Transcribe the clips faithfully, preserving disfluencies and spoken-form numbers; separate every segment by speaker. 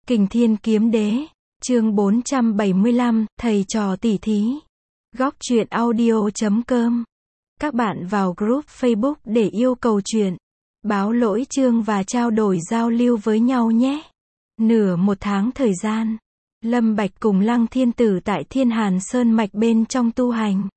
Speaker 1: Kình Thiên Kiếm Đế, chương bốn trăm bảy mươi lăm, thầy trò tỉ thí. Góc truyện audio chấm com. Các bạn vào group Facebook để yêu cầu truyện, báo lỗi chương và trao đổi giao lưu với nhau nhé. Nửa một tháng thời gian, Lâm Bạch cùng Lăng Thiên Tử tại Thiên Hàn Sơn Mạch bên trong tu hành.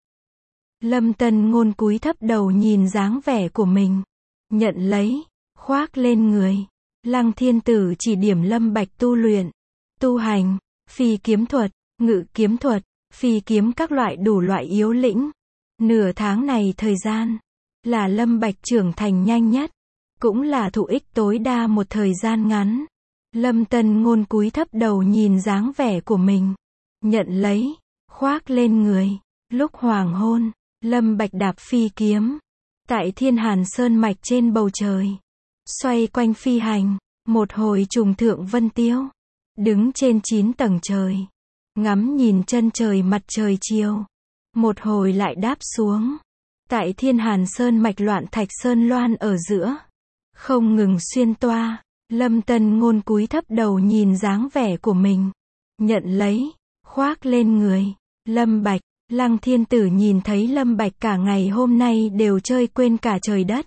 Speaker 1: Lâm Tân Ngôn cúi thấp đầu nhìn dáng vẻ của mình, nhận lấy, khoác lên người. Lăng Thiên Tử chỉ điểm Lâm Bạch tu luyện, tu hành, phi kiếm thuật, ngự kiếm thuật, phi kiếm các loại đủ loại yếu lĩnh. Nửa tháng này thời gian, là Lâm Bạch trưởng thành nhanh nhất, cũng là thụ ích tối đa một thời gian ngắn. Lâm Tân Ngôn cúi thấp đầu nhìn dáng vẻ của mình, nhận lấy, khoác lên người. Lúc hoàng hôn, Lâm Bạch đạp phi kiếm, tại Thiên Hàn Sơn Mạch trên bầu trời, xoay quanh phi hành, một hồi trùng thượng vân tiêu, đứng trên chín tầng trời, ngắm nhìn chân trời mặt trời chiều, một hồi lại đáp xuống, tại Thiên Hàn Sơn Mạch loạn thạch sơn loan ở giữa, không ngừng xuyên toa. Lâm Tân Ngôn cúi thấp đầu nhìn dáng vẻ của mình, nhận lấy, khoác lên người. Lâm Bạch, Lăng Thiên Tử nhìn thấy Lâm Bạch cả ngày hôm nay đều chơi quên cả trời đất,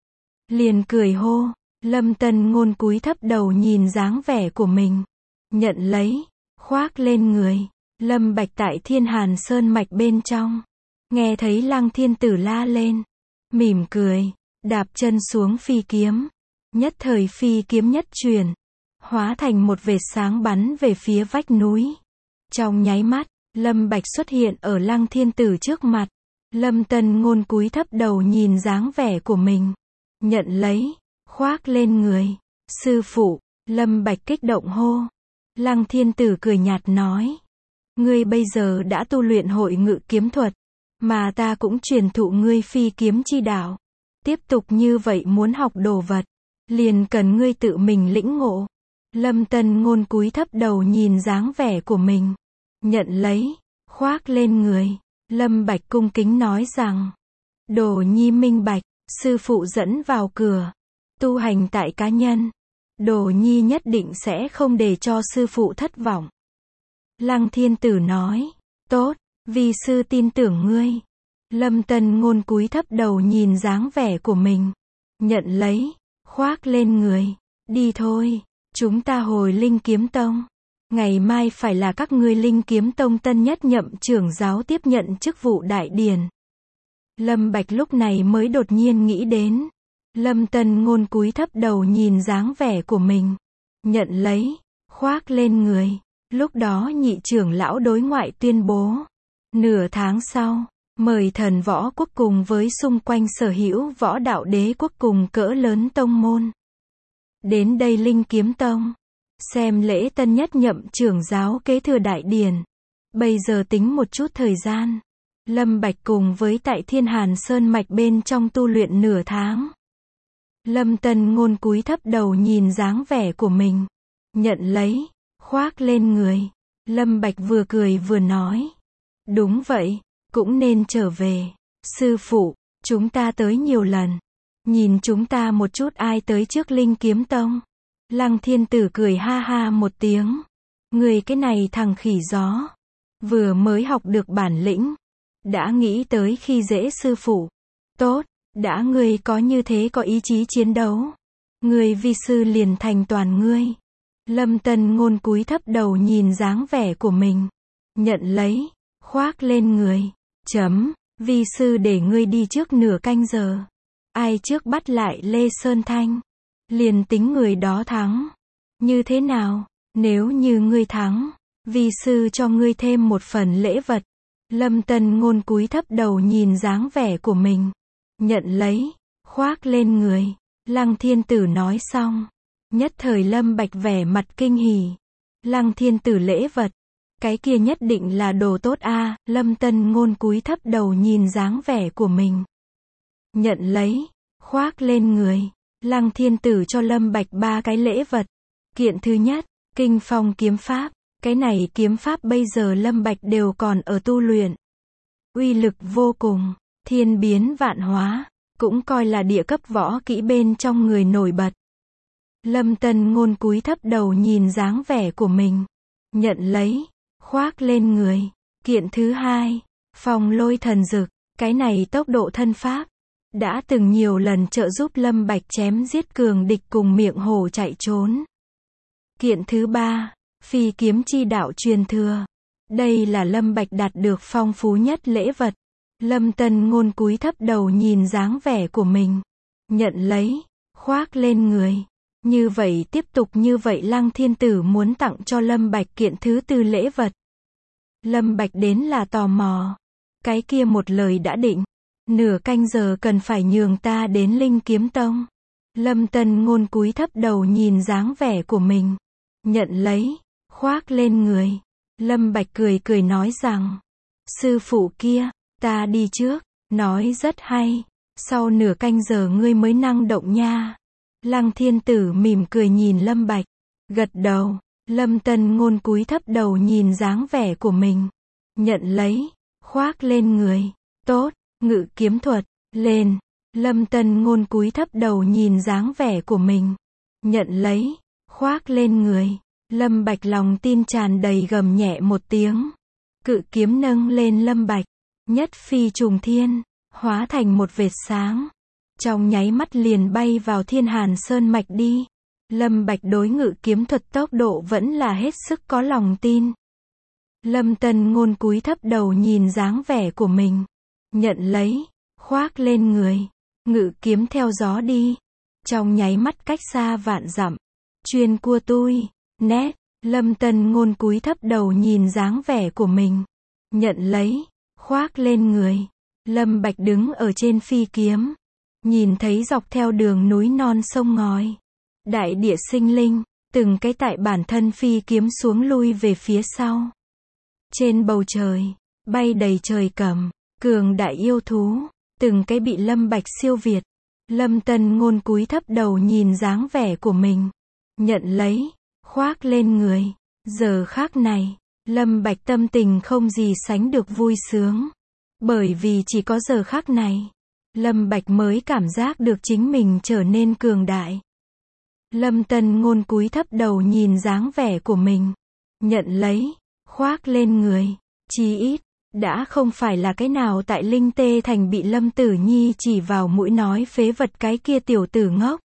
Speaker 1: liền cười hô. Lâm Tân Ngôn cúi thấp đầu nhìn dáng vẻ của mình, nhận lấy, khoác lên người. Lâm Bạch tại Thiên Hàn Sơn Mạch bên trong, nghe thấy Lăng Thiên Tử la lên, mỉm cười, đạp chân xuống phi kiếm, nhất thời phi kiếm nhất chuyển, hóa thành một vệt sáng bắn về phía vách núi. Trong nháy mắt, Lâm Bạch xuất hiện ở Lăng Thiên Tử trước mặt. Lâm Tân Ngôn cúi thấp đầu nhìn dáng vẻ của mình, nhận lấy, khoác lên người. Sư phụ, Lâm Bạch kích động hô. Lăng Thiên Tử cười nhạt nói, ngươi bây giờ đã tu luyện hội ngự kiếm thuật, mà ta cũng truyền thụ ngươi phi kiếm chi đạo. Tiếp tục như vậy muốn học đồ vật, liền cần ngươi tự mình lĩnh ngộ. Lâm Tân Ngôn cúi thấp đầu nhìn dáng vẻ của mình, nhận lấy, khoác lên người. Lâm Bạch cung kính nói rằng, Đồ Nhi minh bạch, sư phụ dẫn vào cửa, tu hành tại cá nhân, Đồ Nhi nhất định sẽ không để cho sư phụ thất vọng. Lăng Thiên Tử nói, tốt, vi sư tin tưởng ngươi. Lâm Tân Ngôn cúi thấp đầu nhìn dáng vẻ của mình, nhận lấy, khoác lên người. Đi thôi, chúng ta hồi Linh Kiếm Tông. Ngày mai phải là các ngươi Linh Kiếm Tông tân nhất nhậm trưởng giáo tiếp nhận chức vụ đại điển. Lâm Bạch lúc này mới đột nhiên nghĩ đến. Lâm Tân Ngôn cúi thấp đầu nhìn dáng vẻ của mình, nhận lấy, khoác lên người. Lúc đó nhị trưởng lão đối ngoại tuyên bố, nửa tháng sau, mời thần võ quốc cùng với xung quanh sở hữu võ đạo đế quốc cùng cỡ lớn tông môn đến đây Linh Kiếm Tông, xem lễ tân nhất nhậm trưởng giáo kế thừa đại điển. Bây giờ tính một chút thời gian, Lâm Bạch cùng với tại Thiên Hàn Sơn Mạch bên trong tu luyện nửa tháng. Lâm Tân Ngôn cúi thấp đầu nhìn dáng vẻ của mình, nhận lấy, khoác lên người. Lâm Bạch vừa cười vừa nói, đúng vậy, cũng nên trở về. Sư phụ, chúng ta tới nhiều lần, nhìn chúng ta một chút ai tới trước Linh Kiếm Tông. Lăng Thiên Tử cười ha ha một tiếng, người cái này thằng khỉ gió, vừa mới học được bản lĩnh, đã nghĩ tới khi dễ sư phụ. Tốt, đã ngươi có như thế có ý chí chiến đấu, ngươi vi sư liền thành toàn ngươi. Lâm Tân Ngôn cúi thấp đầu nhìn dáng vẻ của mình, nhận lấy, khoác lên người. Chấm, vi sư để ngươi đi trước nửa canh giờ, ai trước bắt lại Lê Sơn Thanh, liền tính người đó thắng. Như thế nào, nếu như ngươi thắng, vi sư cho ngươi thêm một phần lễ vật. Lâm Tân Ngôn cúi thấp đầu nhìn dáng vẻ của mình, nhận lấy, khoác lên người. Lăng Thiên Tử nói xong, nhất thời Lâm Bạch vẻ mặt kinh hỉ. Lăng Thiên Tử lễ vật, cái kia nhất định là đồ tốt a. À. Lâm Tân Ngôn cúi thấp đầu nhìn dáng vẻ của mình, nhận lấy, khoác lên người. Lăng Thiên Tử cho Lâm Bạch ba cái lễ vật. Kiện thứ nhất, Kinh Phong kiếm pháp. Cái này kiếm pháp bây giờ Lâm Bạch đều còn ở tu luyện, uy lực vô cùng, thiên biến vạn hóa, cũng coi là địa cấp võ kỹ bên trong người nổi bật. Lâm Tân Ngôn cúi thấp đầu nhìn dáng vẻ của mình. Nhận lấy. Khoác lên người. Kiện thứ hai. Phong lôi thần dực. Cái này tốc độ thân pháp. Đã từng nhiều lần trợ giúp Lâm Bạch chém giết cường địch cùng miệng hổ chạy trốn. Kiện thứ ba. Phi kiếm chi đạo truyền thừa. Đây là Lâm Bạch đạt được phong phú nhất lễ vật. Lâm Tân Ngôn cúi thấp đầu nhìn dáng vẻ của mình. Nhận lấy. Khoác lên người. Như vậy tiếp tục như vậy Lăng Thiên Tử muốn tặng cho Lâm Bạch kiện thứ tư lễ vật. Lâm Bạch đến là tò mò. Cái kia một lời đã định. Nửa canh giờ cần phải nhường ta đến Linh Kiếm Tông. Lâm Tân Ngôn cúi thấp đầu nhìn dáng vẻ của mình. Nhận lấy. Khoác lên người. Lâm Bạch cười cười nói rằng. Sư phụ kia, ta đi trước. Nói rất hay. Sau nửa canh giờ ngươi mới năng động nha. Lăng Thiên Tử mỉm cười nhìn Lâm Bạch. Gật đầu. Lâm Tân Ngôn cúi thấp đầu nhìn dáng vẻ của mình. Nhận lấy. Khoác lên người. Tốt. Ngự kiếm thuật. Lên. Lâm Tân Ngôn cúi thấp đầu nhìn dáng vẻ của mình. Nhận lấy. Khoác lên người. Lâm Bạch lòng tin tràn đầy gầm nhẹ một tiếng. Cự kiếm nâng lên Lâm Bạch. Nhất phi trùng thiên. Hóa thành một vệt sáng. Trong nháy mắt liền bay vào Thiên Hàn Sơn mạch đi. Lâm Bạch đối ngự kiếm thuật tốc độ vẫn là hết sức có lòng tin. Lâm Tân Ngôn cúi thấp đầu nhìn dáng vẻ của mình. Nhận lấy. Khoác lên người. Ngự kiếm theo gió đi. Trong nháy mắt cách xa vạn dặm. Chuyên cua tui. Nét. Lâm Tân Ngôn cúi thấp đầu nhìn dáng vẻ của mình. Nhận lấy. Khoác lên người. Lâm Bạch đứng ở trên phi kiếm. Nhìn thấy dọc theo đường núi non sông ngòi. Đại địa sinh linh. Từng cái tại bản thân phi kiếm xuống lui về phía sau. Trên bầu trời. Bay đầy trời cầm. Cường đại yêu thú. Từng cái bị Lâm Bạch siêu việt. Lâm Tân Ngôn cúi thấp đầu nhìn dáng vẻ của mình. Nhận lấy. Khoác lên người. Giờ khắc này. Lâm Bạch tâm tình không gì sánh được vui sướng. Bởi vì chỉ có giờ khắc này. Lâm Bạch mới cảm giác được chính mình trở nên cường đại. Lâm Tân Ngôn cúi thấp đầu nhìn dáng vẻ của mình. Nhận lấy. Khoác lên người. Chí ít. Đã không phải là cái nào tại Linh Tê Thành bị Lâm Tử Nhi chỉ vào mũi nói phế vật cái kia tiểu tử ngốc.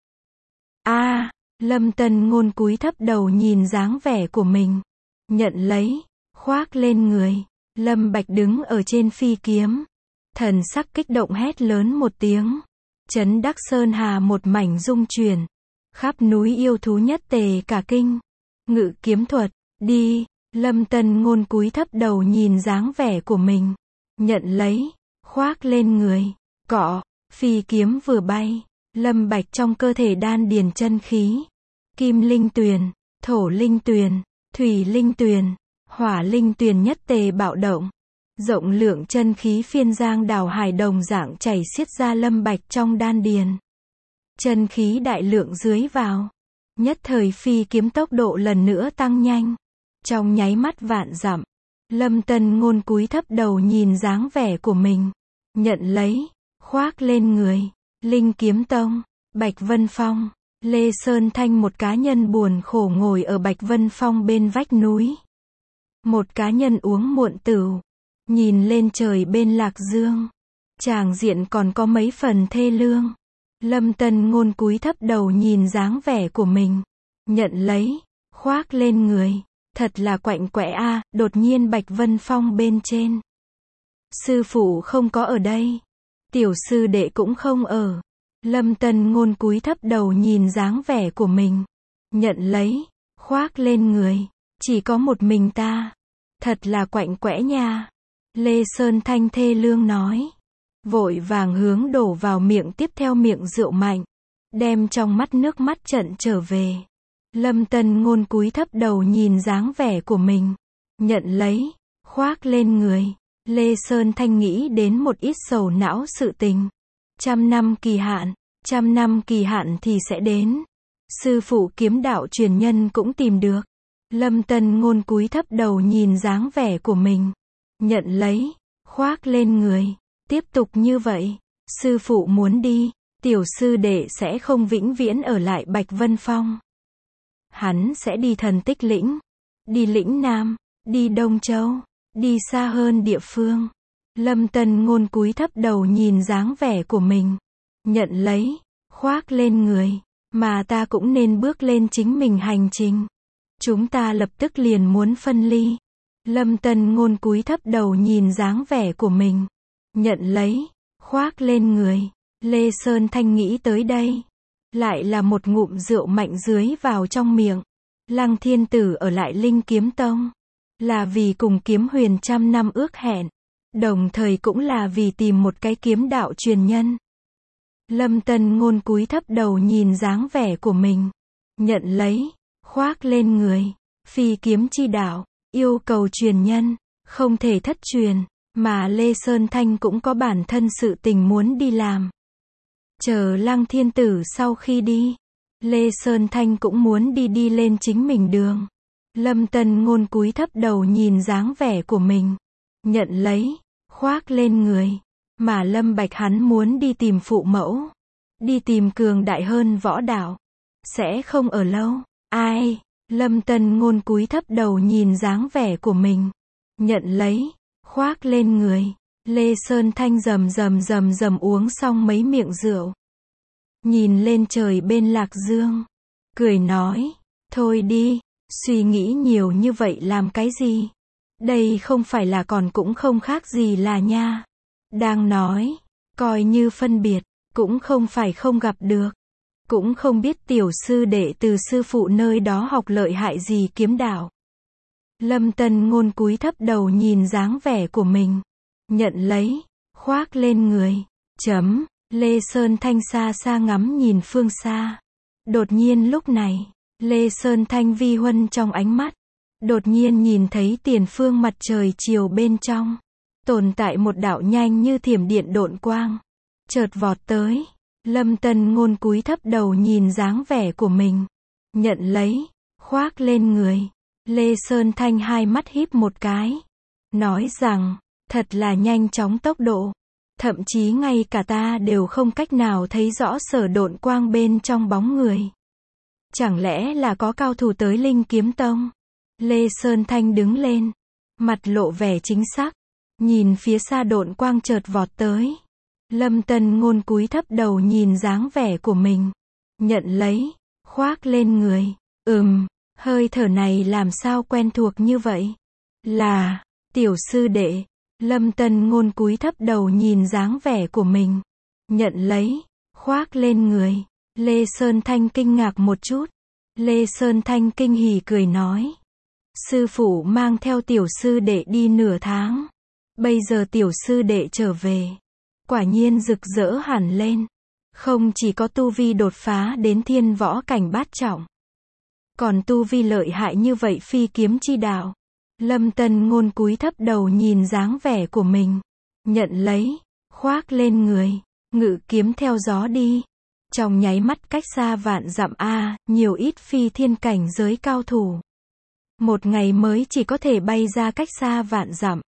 Speaker 1: A, à, Lâm Tân Ngôn cúi thấp đầu nhìn dáng vẻ của mình. Nhận lấy. Khoác lên người. Lâm Bạch đứng ở trên phi kiếm. Thần sắc kích động hét lớn một tiếng. Chấn Đắc Sơn Hà một mảnh rung chuyển. Khắp núi yêu thú nhất tề cả kinh. Ngự kiếm thuật. Đi. Lâm Tân Ngôn cúi thấp đầu nhìn dáng vẻ của mình. Nhận lấy. Khoác lên người. Cọ. Phi kiếm vừa bay. Lâm Bạch trong cơ thể đan điền chân khí. Kim linh tuyền. Thổ linh tuyền. Thủy linh tuyền. Hỏa linh tuyền nhất tề bạo động. Rộng lượng chân khí phiên giang đảo hải đồng dạng chảy xiết ra Lâm Bạch trong đan điền. Chân khí đại lượng dưới vào. Nhất thời phi kiếm tốc độ lần nữa tăng nhanh. Trong nháy mắt vạn dặm. Lâm Tân Ngôn cúi thấp đầu nhìn dáng vẻ của mình. Nhận lấy. Khoác lên người. Linh Kiếm Tông. Bạch Vân Phong. Lê Sơn Thanh một cá nhân buồn khổ ngồi ở Bạch Vân Phong bên vách núi. Một cá nhân uống muộn tửu. Nhìn lên trời bên Lạc Dương. Tràng diện còn có mấy phần thê lương. Lâm Tân Ngôn cúi thấp đầu nhìn dáng vẻ của mình. Nhận lấy. Khoác lên người. Thật là quạnh quẽ a, à, đột nhiên Bạch Vân Phong bên trên. Sư phụ không có ở đây. Tiểu sư đệ cũng không ở. Lâm Tân Ngôn cúi thấp đầu nhìn dáng vẻ của mình. Nhận lấy. Khoác lên người. Chỉ có một mình ta. Thật là quạnh quẽ nha. Lê Sơn Thanh thê lương nói. Vội vàng hướng đổ vào miệng tiếp theo miệng rượu mạnh. Đem trong mắt nước mắt trận trở về. Lâm Tân Ngôn cúi thấp đầu nhìn dáng vẻ của mình. Nhận lấy. Khoác lên người. Lê Sơn Thanh nghĩ đến một ít sầu não sự tình. Trăm năm kỳ hạn. Trăm năm kỳ hạn thì sẽ đến. Sư phụ kiếm đạo truyền nhân cũng tìm được. Lâm Tân Ngôn cúi thấp đầu nhìn dáng vẻ của mình. Nhận lấy. Khoác lên người. Tiếp tục như vậy. Sư phụ muốn đi. Tiểu sư đệ sẽ không vĩnh viễn ở lại Bạch Vân Phong. Hắn sẽ đi Thần Tích Lĩnh, đi Lĩnh Nam, đi Đông Châu, đi xa hơn địa phương. Lâm Tân Ngôn cúi thấp đầu nhìn dáng vẻ của mình. Nhận lấy, khoác lên người, mà ta cũng nên bước lên chính mình hành trình. Chúng ta lập tức liền muốn phân ly. Lâm Tân Ngôn cúi thấp đầu nhìn dáng vẻ của mình. Nhận lấy, khoác lên người. Lê Sơn Thanh nghĩ tới đây. Lại là một ngụm rượu mạnh dưới vào trong miệng. Lăng Thiên Tử ở lại Linh Kiếm Tông. Là vì cùng Kiếm Huyền trăm năm ước hẹn. Đồng thời cũng là vì tìm một cái kiếm đạo truyền nhân. Lâm Tân Ngôn cúi thấp đầu nhìn dáng vẻ của mình. Nhận lấy, khoác lên người. Phi kiếm chi đạo, yêu cầu truyền nhân, không thể thất truyền. Mà Lê Sơn Thanh cũng có bản thân sự tình muốn đi làm. Chờ Lăng Thiên Tử sau khi đi, Lê Sơn Thanh cũng muốn đi đi lên chính mình đường. Lâm Tân Ngôn cúi thấp đầu nhìn dáng vẻ của mình. Nhận lấy, khoác lên người. Mà Lâm Bạch hắn muốn đi tìm phụ mẫu. Đi tìm cường đại hơn võ đạo. Sẽ không ở lâu. Ai? Lâm Tân Ngôn cúi thấp đầu nhìn dáng vẻ của mình. Nhận lấy, khoác lên người. Lê Sơn Thanh rầm rầm rầm rầm uống xong mấy miệng rượu. Nhìn lên trời bên Lạc Dương. Cười nói. Thôi đi, suy nghĩ nhiều như vậy làm cái gì? Đây không phải là còn cũng không khác gì là nha. Đang nói, coi như phân biệt, cũng không phải không gặp được. Cũng không biết tiểu sư đệ từ sư phụ nơi đó học lợi hại gì kiếm đạo. Lâm Tân Ngôn cúi thấp đầu nhìn dáng vẻ của mình. Nhận lấy, khoác lên người. Chấm, Lê Sơn Thanh xa xa ngắm nhìn phương xa. Đột nhiên lúc này, Lê Sơn Thanh vi huân trong ánh mắt. Đột nhiên nhìn thấy tiền phương mặt trời chiều bên trong. Tồn tại một đạo nhanh như thiểm điện độn quang. Chợt vọt tới. Lâm Tân Ngôn cúi thấp đầu nhìn dáng vẻ của mình. Nhận lấy, khoác lên người. Lê Sơn Thanh hai mắt híp một cái. Nói rằng, thật là nhanh chóng tốc độ. Thậm chí ngay cả ta đều không cách nào thấy rõ sở độn quang bên trong bóng người. Chẳng lẽ là có cao thủ tới Linh Kiếm Tông? Lê Sơn Thanh đứng lên. Mặt lộ vẻ chính xác. Nhìn phía xa độn quang chợt vọt tới. Lâm Tân Ngôn cúi thấp đầu nhìn dáng vẻ của mình. Nhận lấy, khoác lên người. Ừm, hơi thở này làm sao quen thuộc như vậy? Là, tiểu sư đệ. Lâm Tân Ngôn cúi thấp đầu nhìn dáng vẻ của mình. Nhận lấy, khoác lên người. Lê Sơn Thanh kinh ngạc một chút. Lê Sơn Thanh kinh hỉ cười nói. Sư phụ mang theo tiểu sư đệ đi nửa tháng. Bây giờ tiểu sư đệ trở về. Quả nhiên rực rỡ hẳn lên. Không chỉ có tu vi đột phá đến thiên võ cảnh bát trọng. Còn tu vi lợi hại như vậy phi kiếm chi đạo. Lâm Tân Ngôn cúi thấp đầu nhìn dáng vẻ của mình. Nhận lấy, khoác lên người. Ngự kiếm theo gió đi. Trong nháy mắt cách xa vạn dặm a, nhiều ít phi thiên cảnh giới cao thủ. Một ngày mới chỉ có thể bay ra cách xa vạn dặm.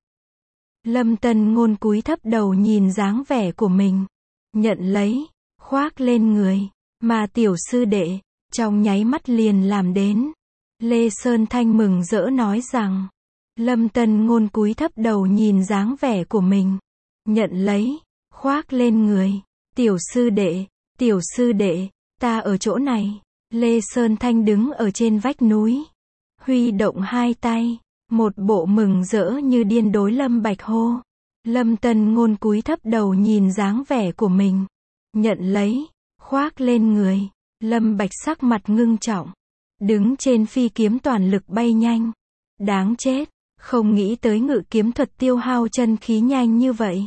Speaker 1: Lâm Tân Ngôn cúi thấp đầu nhìn dáng vẻ của mình. Nhận lấy, khoác lên người. Mà tiểu sư đệ, trong nháy mắt liền làm đến. Lê Sơn Thanh mừng rỡ nói rằng. Lâm Tân Ngôn cúi thấp đầu nhìn dáng vẻ của mình. Nhận lấy, khoác lên người. Tiểu sư đệ, tiểu sư đệ, ta ở chỗ này. Lê Sơn Thanh đứng ở trên vách núi. Huy động hai tay. Một bộ mừng rỡ như điên đối Lâm Bạch hô. Lâm Tân Ngôn cúi thấp đầu nhìn dáng vẻ của mình. Nhận lấy, khoác lên người. Lâm Bạch sắc mặt ngưng trọng. Đứng trên phi kiếm toàn lực bay nhanh. Đáng chết, không nghĩ tới ngự kiếm thuật tiêu hao chân khí nhanh như vậy.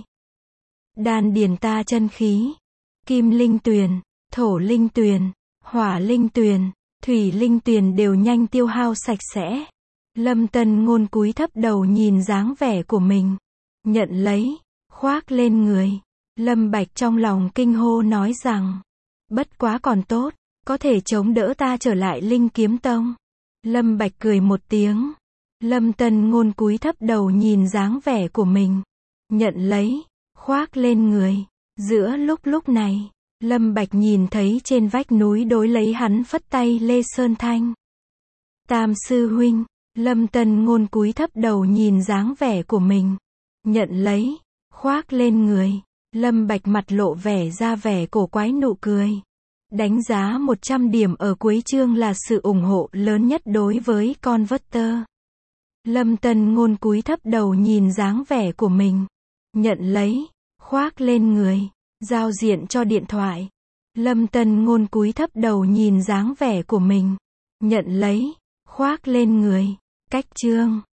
Speaker 1: Đan điền ta chân khí. Kim linh tuyền, thổ linh tuyền, hỏa linh tuyền, thủy linh tuyền đều nhanh tiêu hao sạch sẽ. Lâm Tân Ngôn cúi thấp đầu nhìn dáng vẻ của mình. Nhận lấy, khoác lên người. Lâm Bạch trong lòng kinh hô nói rằng. Bất quá còn tốt, có thể chống đỡ ta trở lại Linh Kiếm Tông. Lâm Bạch cười một tiếng. Lâm Tân Ngôn cúi thấp đầu nhìn dáng vẻ của mình. Nhận lấy, khoác lên người. Giữa lúc lúc này, Lâm Bạch nhìn thấy trên vách núi đối lấy hắn phất tay Lê Sơn Thanh. Tam sư huynh, Lâm Tân Ngôn cúi thấp đầu nhìn dáng vẻ của mình. Nhận lấy, khoác lên người. Lâm Bạch mặt lộ vẻ ra vẻ cổ quái nụ cười. Đánh giá một trăm điểm ở cuối chương là sự ủng hộ lớn nhất đối với Converter. Lâm Tân Ngôn cúi thấp đầu nhìn dáng vẻ của mình. Nhận lấy, khoác lên người. Giao diện cho điện thoại. Lâm Tân Ngôn cúi thấp đầu nhìn dáng vẻ của mình. Nhận lấy, khoác lên người. Cách chương